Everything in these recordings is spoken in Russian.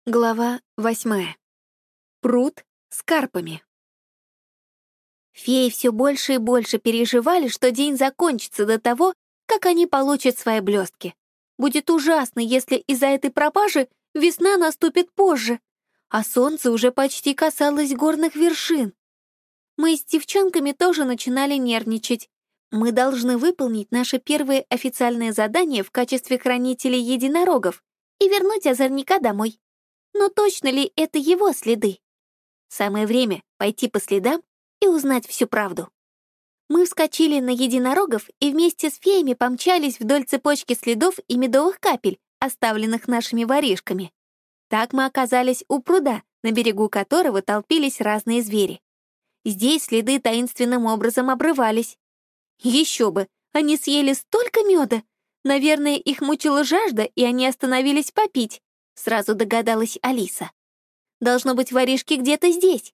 Глава 8. Пруд с карпами. Феи все больше и больше переживали, что день закончится до того, как они получат свои блестки. Будет ужасно, если из-за этой пропажи весна наступит позже, а солнце уже почти касалось горных вершин. Мы с девчонками тоже начинали нервничать. Мы должны выполнить наше первое официальное задание в качестве хранителей единорогов и вернуть озорника домой. Но точно ли это его следы? Самое время пойти по следам и узнать всю правду. Мы вскочили на единорогов и вместе с феями помчались вдоль цепочки следов и медовых капель, оставленных нашими воришками. Так мы оказались у пруда, на берегу которого толпились разные звери. Здесь следы таинственным образом обрывались. Еще бы, они съели столько меда! Наверное, их мучила жажда, и они остановились попить. Сразу догадалась Алиса. Должно быть, воришки где-то здесь.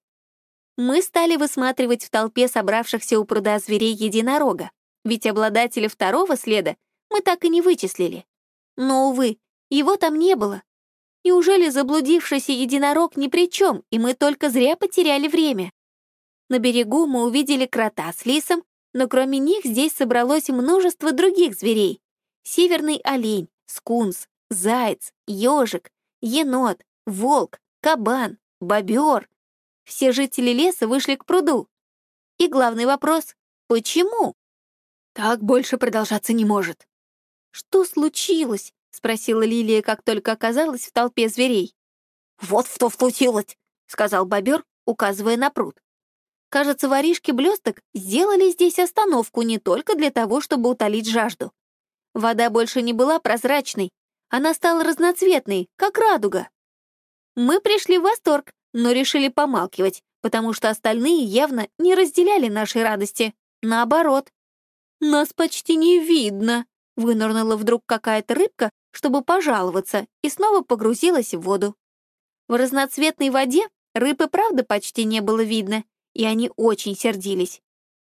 Мы стали высматривать в толпе собравшихся у пруда зверей единорога, ведь обладателя второго следа мы так и не вычислили. Но, увы, его там не было. Неужели заблудившийся единорог ни при чем, и мы только зря потеряли время? На берегу мы увидели крота с лисом, но кроме них здесь собралось множество других зверей. Северный олень, скунс, заяц, ежик, енот, волк, кабан, бобер. Все жители леса вышли к пруду. И главный вопрос — почему? Так больше продолжаться не может. «Что случилось?» — спросила Лилия, как только оказалась в толпе зверей. «Вот что случилось», — сказал бобер, указывая на пруд. Кажется, воришки блесток сделали здесь остановку не только для того, чтобы утолить жажду. Вода больше не была прозрачной, она стала разноцветной, как радуга. Мы пришли в восторг, но решили помалкивать, потому что остальные явно не разделяли нашей радости. Наоборот. «Нас почти не видно», — вынырнула вдруг какая-то рыбка, чтобы пожаловаться, и снова погрузилась в воду. В разноцветной воде рыб и правда почти не было видно, и они очень сердились.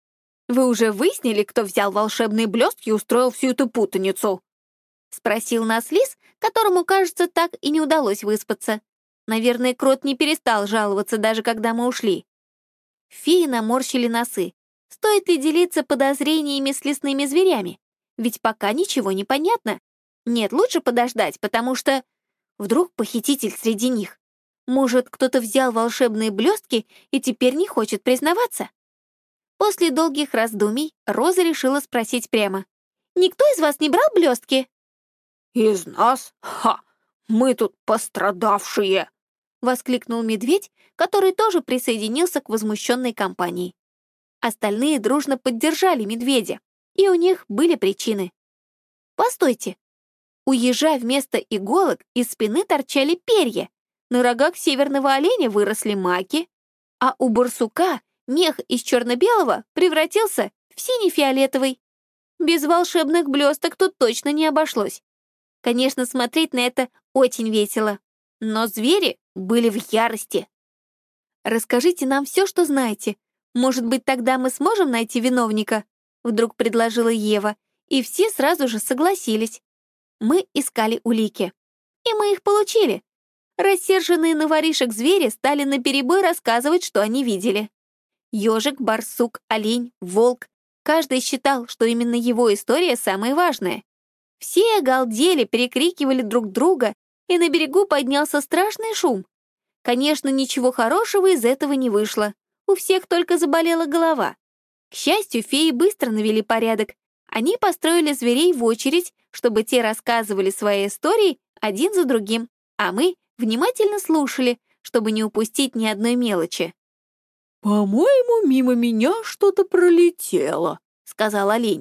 «Вы уже выяснили, кто взял волшебные блестки и устроил всю эту путаницу?» — спросил нас лис, которому, кажется, так и не удалось выспаться. Наверное, крот не перестал жаловаться, даже когда мы ушли. Феи наморщили носы. Стоит ли делиться подозрениями с лесными зверями? Ведь пока ничего не понятно. Нет, лучше подождать, потому что... Вдруг похититель среди них. Может, кто-то взял волшебные блестки и теперь не хочет признаваться? После долгих раздумий Роза решила спросить прямо. «Никто из вас не брал блестки?» «Из нас? Ха! Мы тут пострадавшие!» — воскликнул медведь, который тоже присоединился к возмущенной компании. Остальные дружно поддержали медведя, и у них были причины. Постойте. У ежа вместо иголок из спины торчали перья, на рогах северного оленя выросли маки, а у барсука мех из черно-белого превратился в сине-фиолетовый. Без волшебных блесток тут точно не обошлось. Конечно, смотреть на это очень весело, но звери были в ярости. «Расскажите нам все, что знаете. Может быть, тогда мы сможем найти виновника?» Вдруг предложила Ева, и все сразу же согласились. Мы искали улики. И мы их получили. Рассерженные на воришек звери стали наперебой рассказывать, что они видели. Ёжик, барсук, олень, волк. Каждый считал, что именно его история самая важная. Все огалдели, перекрикивали друг друга, и на берегу поднялся страшный шум. Конечно, ничего хорошего из этого не вышло. У всех только заболела голова. К счастью, феи быстро навели порядок. Они построили зверей в очередь, чтобы те рассказывали свои истории один за другим, а мы внимательно слушали, чтобы не упустить ни одной мелочи. «По-моему, мимо меня что-то пролетело», — сказал олень.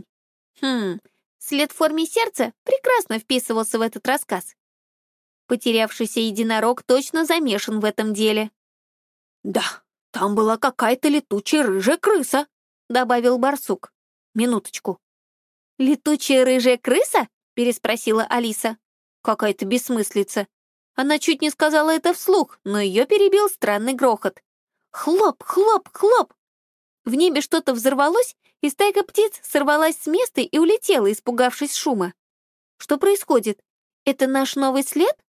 След в форме сердца прекрасно вписывался в этот рассказ. Потерявшийся единорог точно замешан в этом деле. «Да, там была какая-то летучая рыжая крыса», — добавил барсук. «Минуточку. «Летучая рыжая крыса?» — переспросила Алиса. Какая-то бессмыслица. Она чуть не сказала это вслух, но ее перебил странный грохот. Хлоп, хлоп, хлоп! В небе что-то взорвалось, и стайка птиц сорвалась с места и улетела, испугавшись шума. Что происходит? Это наш новый след?